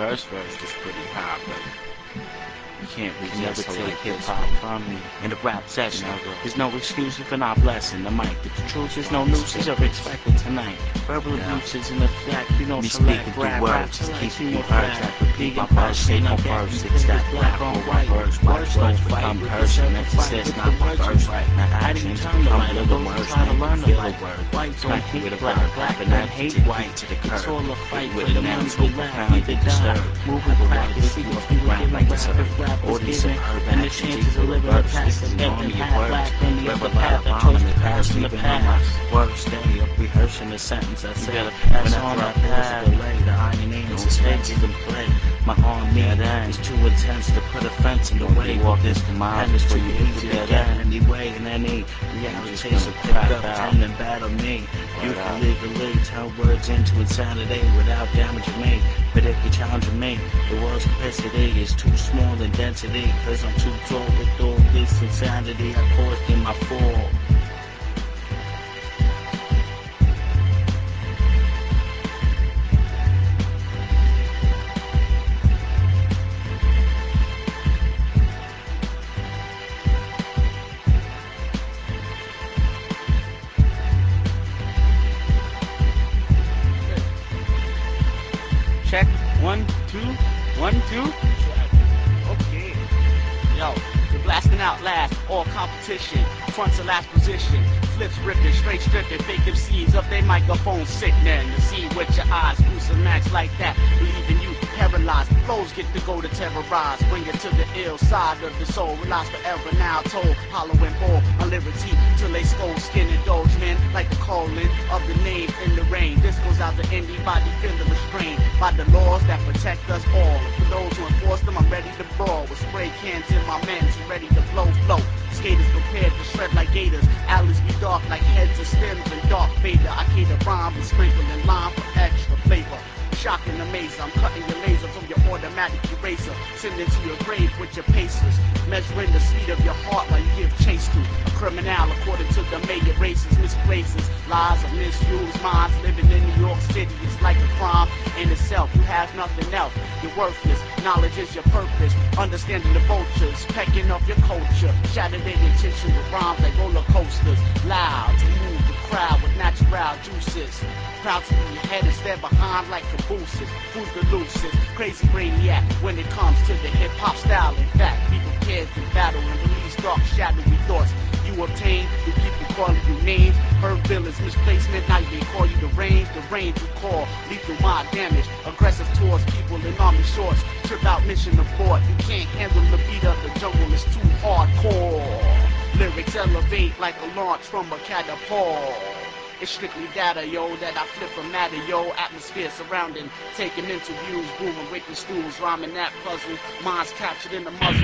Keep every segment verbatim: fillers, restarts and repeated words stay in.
first verse was pretty high, but you can't resist Never take like hip this. hop from me. In the rap session, there's no excuses for not blessing the mic. But the truth is no nooses are expected tonight. Verbal Yeah. abuse is in the fact, you know, Me select speaking rap, through rap, words, select, keep see you more heard, fact. track, repeat my Vegan verse, shape passion, on like that, verse, you six think step it's black rap, on roll my white. verse, Words watch don't words fight, become with person, yourself to fight, emphasis, with not the my words you verse, write. my How do you actions turn the become light on little those who words, try to make you learn the feel light? a word, White don't smack you hate with a black, verb, black have an don't empty hate to white. to the It's all curb, a fight with for the an money ounce we so lack, profound either you die. disturb, Moving have a crack word is with see you what off you the were ground giving like rap it's if a rap was orderly given. superb And the action, chances of equal living a verse, pack this is of an death army and of half words, black friendly live of a the lot path of that bomb chose in to the pass past, in the leaving on my past. worst day of rehearsing the sentence I You say. gotta pass Whenever on I the pause path. a delay, the iron ain't no Don't take space. it and play. My arm me Yeah, is too intense to put a fence in the Won't way. be walking This for miles pen is before too you hit easy the to dead get end. anyway. In any reality, just chase gonna a pick crap up out. pen and battle me. You Word can up. legally turn words into insanity without damaging me. But if you're challenging me, the world's capacity is too small in density. Cause I'm too tall with all this insanity I caused in my fall. Check, one, two, one, two. Okay. Yo, you're blasting out last, all competition, fronts to last position, flips ripping, straight stripping, fake M Cs up they microphone sickening. To see with your eyes, Bruce and Max like that, leaving you paralyzed. Flows get to go to terrorize, bring it to the ill side of the soul. Realize forever now told, hollow and bold, on liberty till they skull skin and doge men, like the calling of the name in the rain. This goes out to anybody feeling restrained by the laws that protect us all. And for those who enforce them, I'm ready to brawl with spray cans in my men's and ready to blow, flow. Skaters prepared to shred like gators. Alleys be dark like heads of stems and dark Vader. I cater rhyme and sprinkle in lime for extra flavor. Shocking the maze, I'm cutting your laser from your automatic eraser. Sending to your grave with your pacers. Measuring the speed of your heart while you give chase to a criminal according to the mayor races, misplaces, lies of misused minds. Living in New York City is like a crime in itself. You have nothing else. You're worthless. Knowledge is your purpose. Understanding the vultures, pecking off your culture. Shattered their intention with rhymes like roller coasters. Loud to move the crowd with natural juices. Proud to be ahead instead behind like cabooses. Who's the loosest? Crazy brainiac when it comes to the hip hop style. In fact, be prepared to battle and release dark shadowy thoughts you obtain through people calling you names. Heard villains, misplacement, nightly call you the range. The range you call lethal mind damage. Aggressive towards people in army shorts. Trip out mission abort. You can't handle the beat of the jungle, it's too hardcore. Lyrics elevate like a launch from a catapult. It's strictly data, yo, that I flip a matter, yo. Atmosphere surrounding, taking interviews, brewing wicked stools, rhyming that puzzle. Minds captured in the muzzle.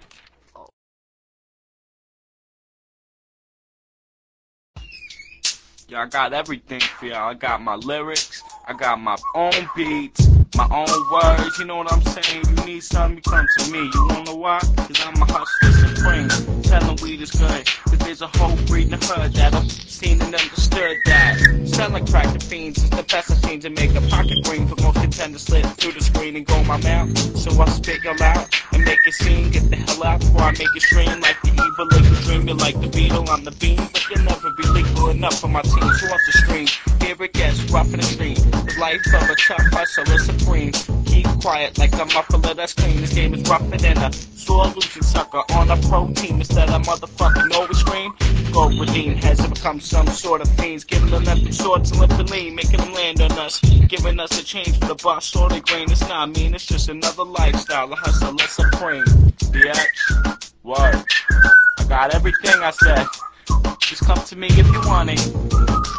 Yeah, I got everything for y'all. I got my lyrics, I got my own beats, my own words, you know what I'm saying? You need something, you come to me. You wanna why? Cause I'm a hustler supreme. Tell them weed is good, cause there's a whole breed in the hood that I've seen and understood that. Selling crack to fiends is the best I've seen to make a pocket green for most contenders slip through the screen and go my mouth. So I spit y'all out and make it scene. Get the hell out before I make it stream like the evil liquor dream. You're like the beetle, I'm the bean, but you'll never be legal enough for my team. So off the stream, here it gets rough in the street. The life of a tough hustler supreme. Keep quiet like a muffler that's clean. This game is rougher than a sore losing sucker on a pro team. Instead of motherfucking always scream, go redeem heads and become some sort of fiends. Giving them empty swords and lift the lean, making them land on us. Giving us a change for the bus or the grain. It's not mean, it's just another lifestyle. A hustler supreme. Bitch, word. I got everything I said. Just come to me if you want it.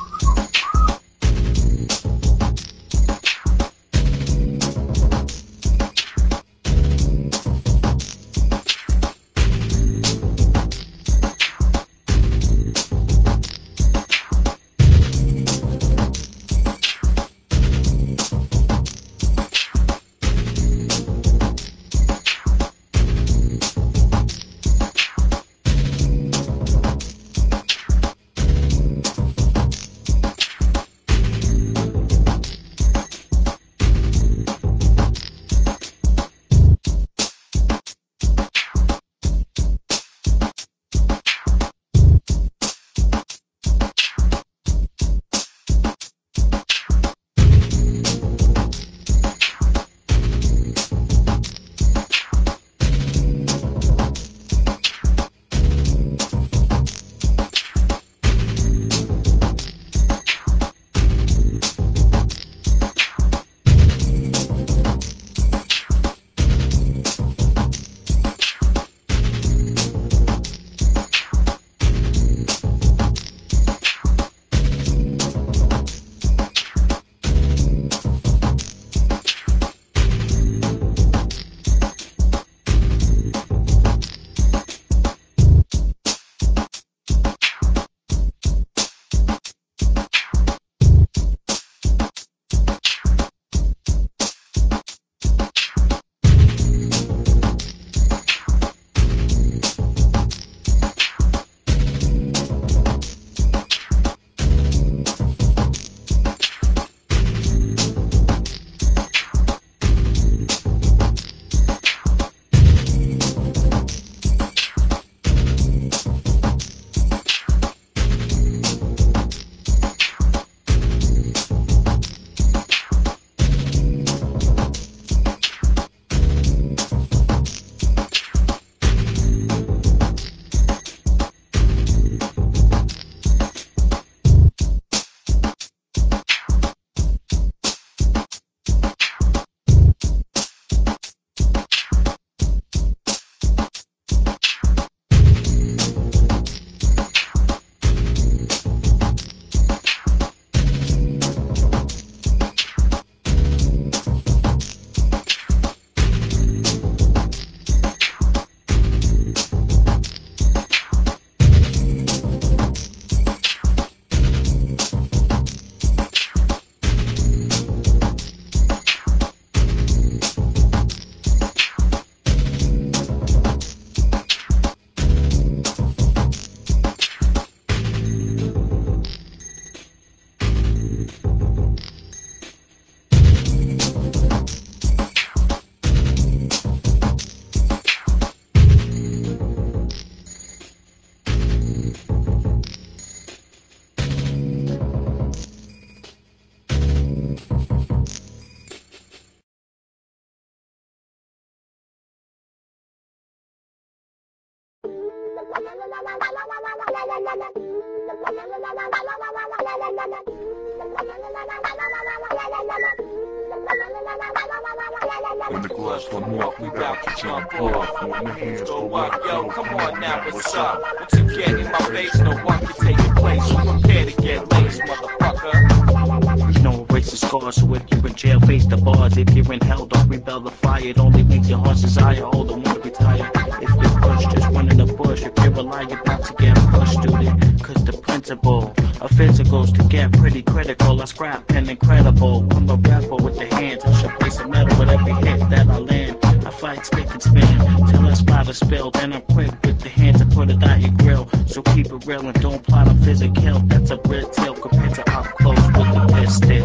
When the gloves come off, we bout to jump off. When the hands go up, yo, come on now, what's up? Once you get in my face, no one can take your place. So prepare to get laced, motherfucker. No erase the scars, so if you're in jail, face the bars. If you're in hell, don't rebel the fire. It only makes your heart's desire. Hold on, wanna retire. If you're pushed, just run in the bush. If you're a liar, you're about to get pushed, student. Cause the principle of physicals to get pretty critical. I scrap pen incredible. I'm a rapper with the hands. I should place a medal with every hit that I land. I fight, stick and spin till that spot is spilled. Then I'm quick with the hands and put it out your grill. So keep it real and don't plot on physical. That's a red tail compared to up close with the pistol.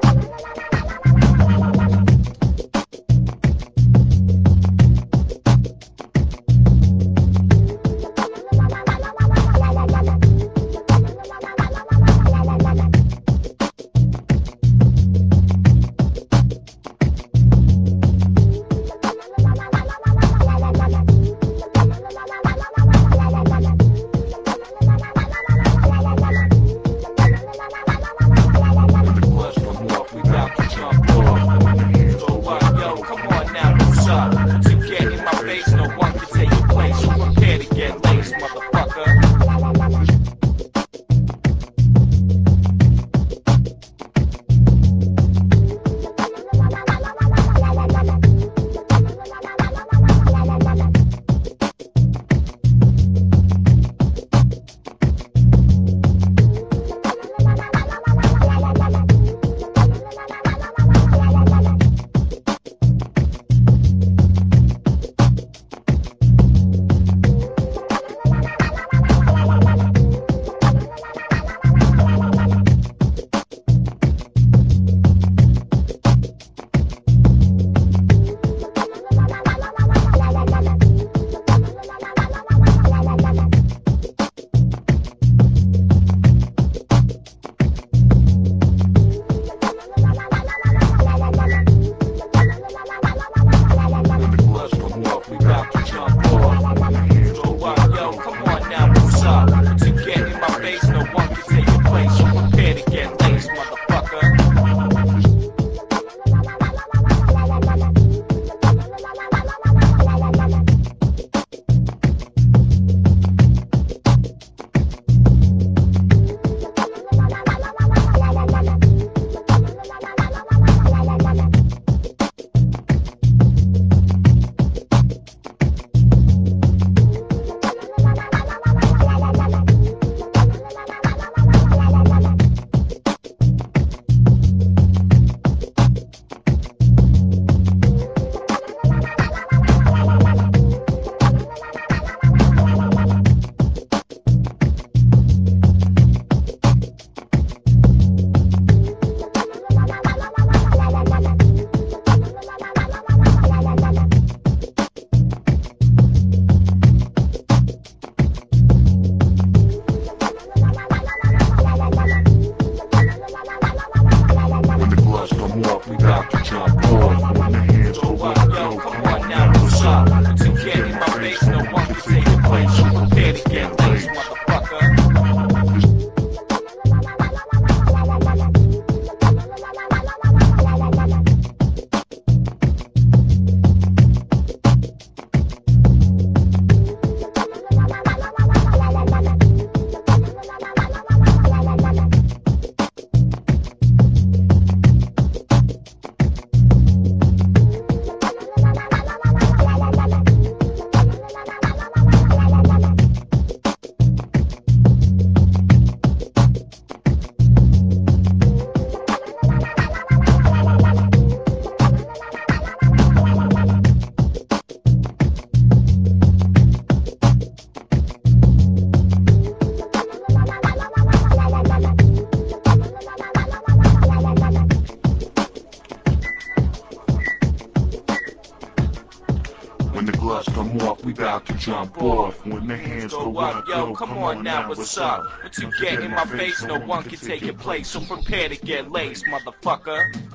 gloves come off, we bout to jump off. When the hands go up, yo, come on now, what's up? Once you get in my face, no one can take your place, so prepare to get laced, motherfucker.